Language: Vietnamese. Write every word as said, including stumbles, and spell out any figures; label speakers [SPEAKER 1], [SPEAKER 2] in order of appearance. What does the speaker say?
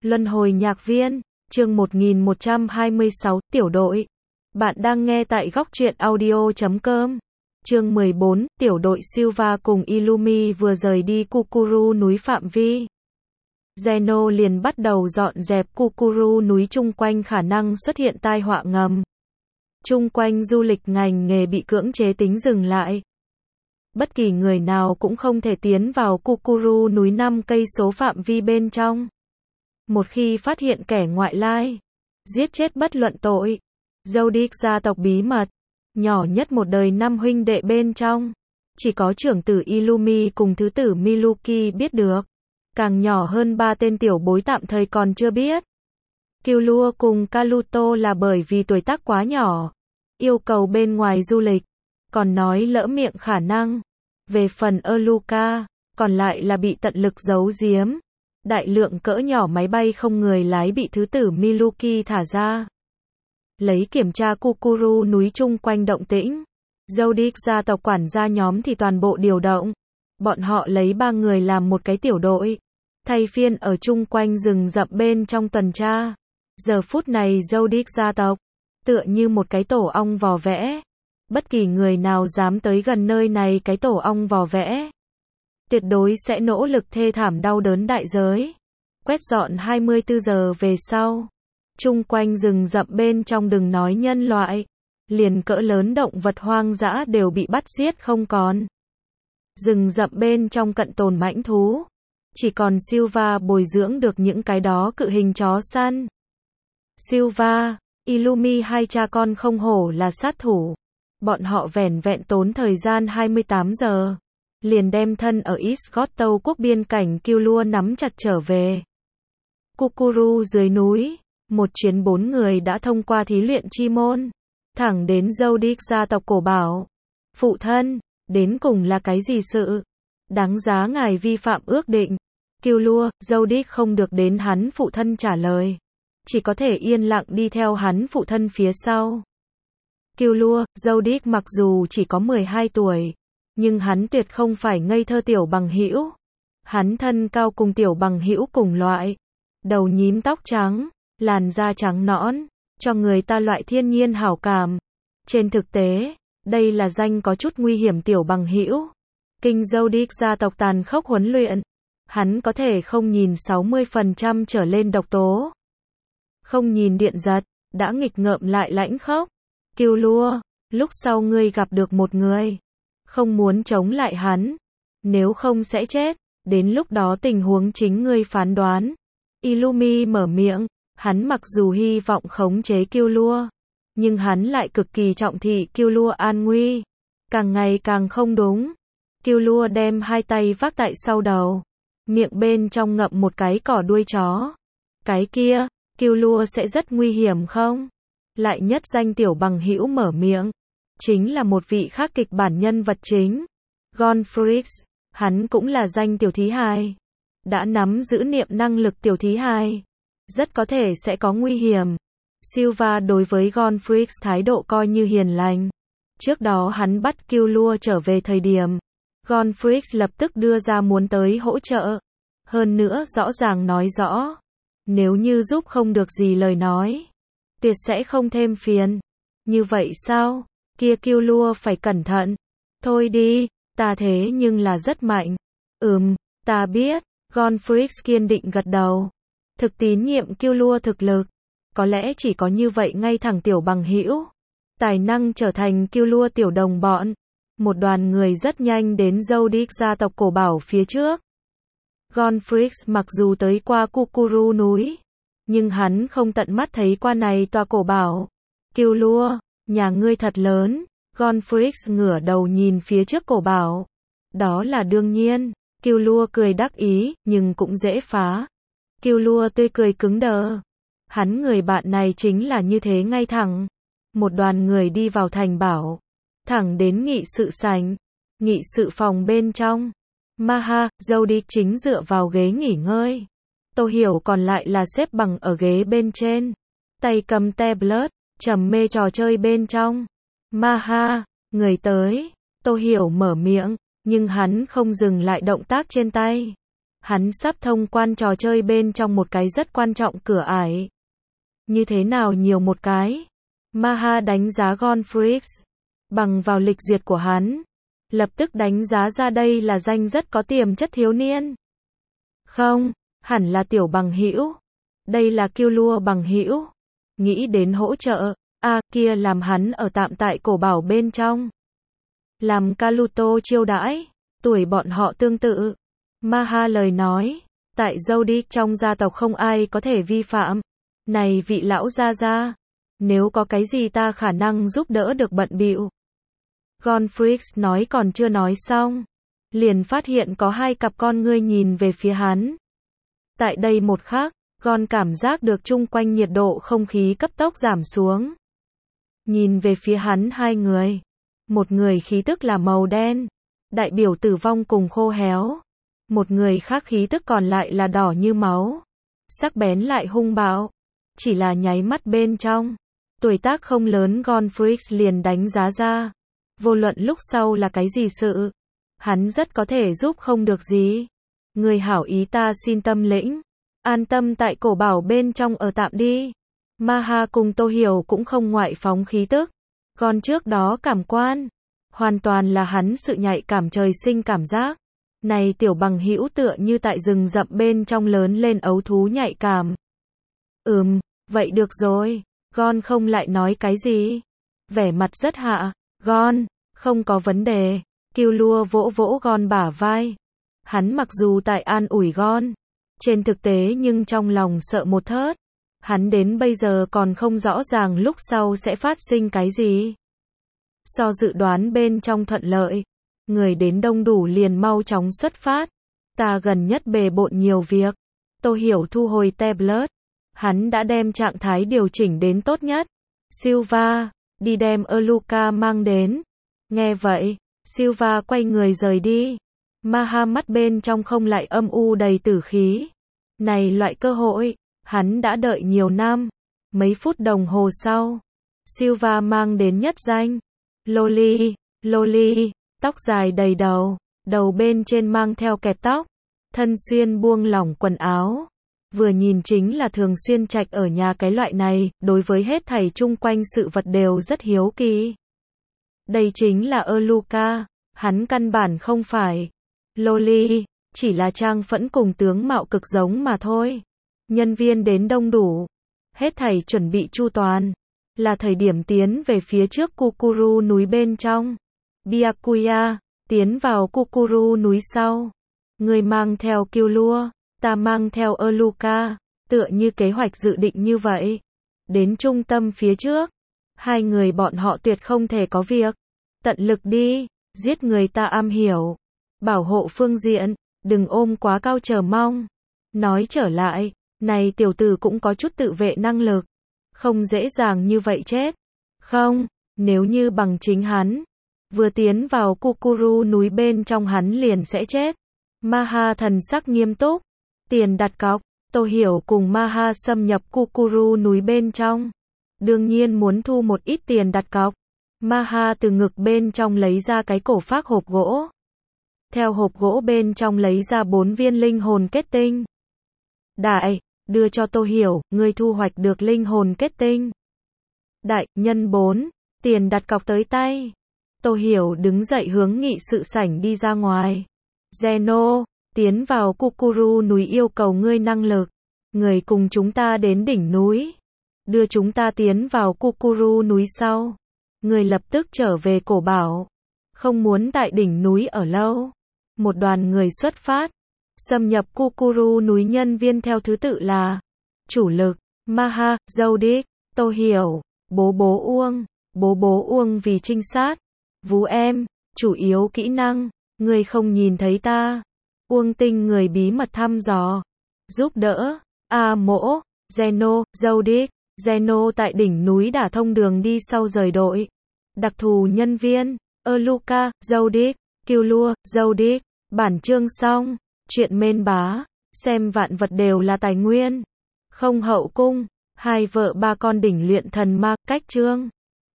[SPEAKER 1] Luân hồi nhạc viên, chương một nghìn một trăm hai mươi sáu, tiểu đội. Bạn đang nghe tại góc truyện audio chấm com. Chương mười bốn, tiểu đội Silva cùng Illumi vừa rời đi Kukuru núi phạm vi. Zeno liền bắt đầu dọn dẹp Kukuru núi chung quanh khả năng xuất hiện tai họa ngầm. Chung quanh du lịch ngành nghề bị cưỡng chế tính dừng lại. Bất kỳ người nào cũng không thể tiến vào Kukuru núi năm cây số phạm vi bên trong. Một khi phát hiện kẻ ngoại lai, giết chết bất luận tội. Zodiac gia tộc bí mật, nhỏ nhất một đời năm huynh đệ bên trong. Chỉ có trưởng tử Illumi cùng thứ tử Miluki biết được. Càng nhỏ hơn ba tên tiểu bối tạm thời còn chưa biết. Killua cùng Kaluto là bởi vì tuổi tác quá nhỏ. Yêu cầu bên ngoài du lịch. Còn nói lỡ miệng khả năng. Về phần Erluka, còn lại là bị tận lực giấu giếm. Đại lượng cỡ nhỏ máy bay không người lái bị thứ tử Miluki thả ra. Lấy kiểm tra Kukuru núi chung quanh động tĩnh. Zodiac gia tộc quản gia nhóm thì toàn bộ điều động. Bọn họ lấy ba người làm một cái tiểu đội. Thay phiên ở chung quanh rừng rậm bên trong tuần tra. Giờ phút này Zodiac gia tộc, tựa như một cái tổ ong vò vẽ. Bất kỳ người nào dám tới gần nơi này cái tổ ong vò vẽ, tuyệt đối sẽ nỗ lực thê thảm đau đớn đại giới. Quét dọn hai mươi tư giờ về sau. Chung quanh rừng rậm bên trong đừng nói nhân loại. Liền cỡ lớn động vật hoang dã đều bị bắt giết không còn. Rừng rậm bên trong cận tồn mãnh thú. Chỉ còn Silva bồi dưỡng được những cái đó cự hình chó săn. Silva, Illumi hai cha con không hổ là sát thủ. Bọn họ vẻn vẹn tốn thời gian hai mươi tám giờ. Liền đem thân ở East Gotto quốc biên cảnh Killua nắm chặt trở về. Kukuru dưới núi, một chuyến bốn người đã thông qua thí luyện chi môn. Thẳng đến Zodiac gia tộc cổ bảo. Phụ thân, đến cùng là cái gì sự? Đáng giá ngài vi phạm ước định. Killua, Zodiac không được đến hắn phụ thân trả lời. Chỉ có thể yên lặng đi theo hắn phụ thân phía sau. Killua, Zodiac mặc dù chỉ có mười hai tuổi. Nhưng hắn tuyệt không phải ngây thơ tiểu bằng hữu. Hắn thân cao cùng tiểu bằng hữu cùng loại. Đầu nhím tóc trắng, làn da trắng nõn, cho người ta loại thiên nhiên hảo cảm. Trên thực tế, đây là danh có chút nguy hiểm tiểu bằng hữu. Kinh Zodiac gia tộc tàn khốc huấn luyện. Hắn có thể không nhìn sáu mươi phần trăm trở lên độc tố. Không nhìn điện giật, đã nghịch ngợm lại lãnh khốc. Killua, lúc sau ngươi gặp được một người. Không muốn chống lại hắn. Nếu không sẽ chết. Đến lúc đó tình huống chính ngươi phán đoán. Illumi mở miệng. Hắn mặc dù hy vọng khống chế Killua. Nhưng hắn lại cực kỳ trọng thị Killua an nguy. Càng ngày càng không đúng. Killua đem hai tay vác tại sau đầu. Miệng bên trong ngậm một cái cỏ đuôi chó. Cái kia, Killua sẽ rất nguy hiểm không? Lại nhất danh tiểu bằng hữu mở miệng. Chính là một vị khác kịch bản nhân vật chính. Gonfrix, hắn cũng là danh tiểu thí hài. Đã nắm giữ niệm năng lực tiểu thí hài. Rất có thể sẽ có nguy hiểm. Silva đối với Gonfrix thái độ coi như hiền lành. Trước đó hắn bắt Killua trở về thời điểm. Gonfrix lập tức đưa ra muốn tới hỗ trợ. Hơn nữa rõ ràng nói rõ. Nếu như giúp không được gì lời nói. Tuyệt sẽ không thêm phiền. Như vậy sao? Kia Killua phải cẩn thận. Thôi đi, ta thế nhưng là rất mạnh. Ừm, ta biết. Gonfrix kiên định gật đầu. Thực tín nhiệm Killua thực lực. Có lẽ chỉ có như vậy ngay thẳng tiểu bằng hữu. Tài năng trở thành Killua tiểu đồng bọn. Một đoàn người rất nhanh đến Zodiac gia tộc cổ bảo phía trước. Gonfrix mặc dù tới qua Kukuru núi. Nhưng hắn không tận mắt thấy qua này tòa cổ bảo. Killua, nhà ngươi thật lớn. Gonfrix ngửa đầu nhìn phía trước cổ bảo. Đó là đương nhiên. Killua cười đắc ý, nhưng cũng dễ phá. Killua tươi cười cứng đờ. Hắn người bạn này chính là như thế ngay thẳng. Một đoàn người đi vào thành bảo. Thẳng đến nghị sự sảnh. Nghị sự phòng bên trong. Maha, Zodiac chính dựa vào ghế nghỉ ngơi. Tô Hiểu còn lại là xếp bằng ở ghế bên trên. Tay cầm tablet, trầm mê trò chơi bên trong. Maha, người tới. Tô Hiểu mở miệng, nhưng hắn không dừng lại động tác trên tay. Hắn sắp thông quan trò chơi bên trong một cái rất quan trọng cửa ải. Như thế nào nhiều một cái? Maha đánh giá Gonfrix. Bằng vào lịch duyệt của hắn, lập tức đánh giá ra đây là danh rất có tiềm chất thiếu niên. Không, hẳn là tiểu bằng hữu. Đây là Killua bằng hữu. Nghĩ đến hỗ trợ, a à, kia làm hắn ở tạm tại cổ bảo bên trong. Làm Kaluto chiêu đãi, tuổi bọn họ tương tự. Maha lời nói, tại Zodiac trong gia tộc không ai có thể vi phạm. Này vị lão gia gia, nếu có cái gì ta khả năng giúp đỡ được bận bịu. Gonfrix nói còn chưa nói xong, liền phát hiện có hai cặp con ngươi nhìn về phía hắn. Tại đây một khắc, Gon cảm giác được chung quanh nhiệt độ không khí cấp tốc giảm xuống. Nhìn về phía hắn hai người. Một người khí tức là màu đen, đại biểu tử vong cùng khô héo. Một người khác khí tức còn lại là đỏ như máu, sắc bén lại hung bạo. Chỉ là nháy mắt bên trong, tuổi tác không lớn Gonfrix liền đánh giá ra. Vô luận lúc sau là cái gì sự, hắn rất có thể giúp không được gì. Người hảo ý ta xin tâm lĩnh, an tâm tại cổ bảo bên trong ở tạm đi. Maha cùng Tô Hiểu cũng không ngoại phóng khí tức. Gon trước đó cảm quan, hoàn toàn là hắn sự nhạy cảm trời sinh cảm giác. Này tiểu bằng hữu tựa như tại rừng rậm bên trong lớn lên ấu thú nhạy cảm. Ừm, vậy được rồi. Gon không lại nói cái gì. Vẻ mặt rất hạ. Gon, không có vấn đề. Killua vỗ vỗ Gon bả vai. Hắn mặc dù tại an ủi Gon, trên thực tế nhưng trong lòng sợ một thớt. Hắn đến bây giờ còn không rõ ràng lúc sau sẽ phát sinh cái gì. So dự đoán bên trong thuận lợi, người đến đông đủ liền mau chóng xuất phát. Ta gần nhất bề bộn nhiều việc. Tô Hiểu thu hồi tablet. Hắn đã đem trạng thái điều chỉnh đến tốt nhất. Silva, đi đem Erluka mang đến. Nghe vậy, Silva quay người rời đi. Maha mắt bên trong không lại âm u đầy tử khí. Này loại cơ hội, hắn đã đợi nhiều năm. Mấy phút đồng hồ sau, Silva mang đến nhất danh. Loli, Loli, tóc dài đầy đầu, đầu bên trên mang theo kẹp tóc, thân xuyên buông lỏng quần áo. Vừa nhìn chính là thường xuyên trạch ở nhà cái loại này, đối với hết thảy chung quanh sự vật đều rất hiếu kỳ. Đây chính là Erluka, hắn căn bản không phải Loli, chỉ là trang phẫn cùng tướng mạo cực giống mà thôi. Nhân viên đến đông đủ, hết thảy chuẩn bị chu toàn, là thời điểm tiến về phía trước Kukuru núi bên trong. Byakuya, tiến vào Kukuru núi sau. Người mang theo Killua, ta mang theo Erluka, tựa như kế hoạch dự định như vậy. Đến trung tâm phía trước, hai người bọn họ tuyệt không thể có việc. Tận lực đi, giết người ta am hiểu. Bảo hộ phương diện, đừng ôm quá cao chờ mong. Nói trở lại, này tiểu tử cũng có chút tự vệ năng lực. Không dễ dàng như vậy chết. Không, nếu như bằng chính hắn, vừa tiến vào Kukuru núi bên trong hắn liền sẽ chết. Maha thần sắc nghiêm túc. Tiền đặt cọc, Tô Hiểu cùng Maha xâm nhập Kukuru núi bên trong. Đương nhiên muốn thu một ít tiền đặt cọc. Maha từ ngực bên trong lấy ra cái cổ phác hộp gỗ. Theo hộp gỗ bên trong lấy ra bốn viên linh hồn kết tinh. Đại, đưa cho Tô Hiểu, ngươi thu hoạch được linh hồn kết tinh. Đại, nhân bốn, tiền đặt cọc tới tay. Tô Hiểu đứng dậy hướng nghị sự sảnh đi ra ngoài. Zeno, tiến vào Kukuru núi yêu cầu ngươi năng lực. Người cùng chúng ta đến đỉnh núi. Đưa chúng ta tiến vào Kukuru núi sau. Người lập tức trở về cổ bảo. Không muốn tại đỉnh núi ở lâu. Một đoàn người xuất phát. Xâm nhập Kukuru núi nhân viên theo thứ tự là chủ lực, Maha, Zodiac, Tô Hiểu, Bố Bố Uông. Bố Bố Uông vì trinh sát. Vú em, chủ yếu kỹ năng, người không nhìn thấy ta. Uông Tinh người bí mật thăm dò, giúp đỡ. A Mỗ, Zeno, Zodiac. Zeno tại đỉnh núi đả thông đường đi sau rời đội. Đặc thù nhân viên, Erluka, Zodiac, Killua, Zodiac. Bản chương xong. Chuyện mên bá, xem vạn vật đều là tài nguyên. Không hậu cung, hai vợ ba con đỉnh luyện thần ma, cách chương.